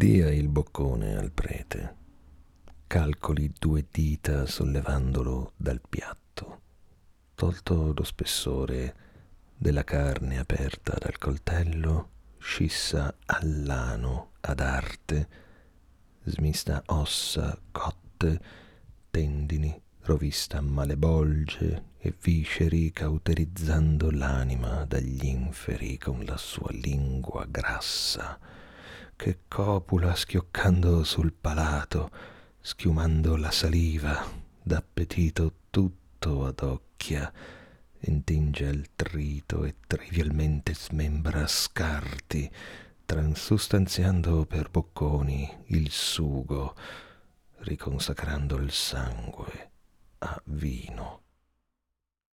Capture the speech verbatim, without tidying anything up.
Dia il boccone al prete, calcoli due dita sollevandolo dal piatto, tolto lo spessore della carne aperta dal coltello, scissa all'ano ad arte, smista ossa cotte, tendini, rovista malebolge e visceri, cauterizzando l'anima dagli inferi con la sua lingua grassa, che copula schioccando sul palato, schiumando la saliva, d'appetito tutto adocchia, intinge il trito e trivialmente smembra scarti, transustanziando per bocconi il sugo, riconsacrando il sangue a vino.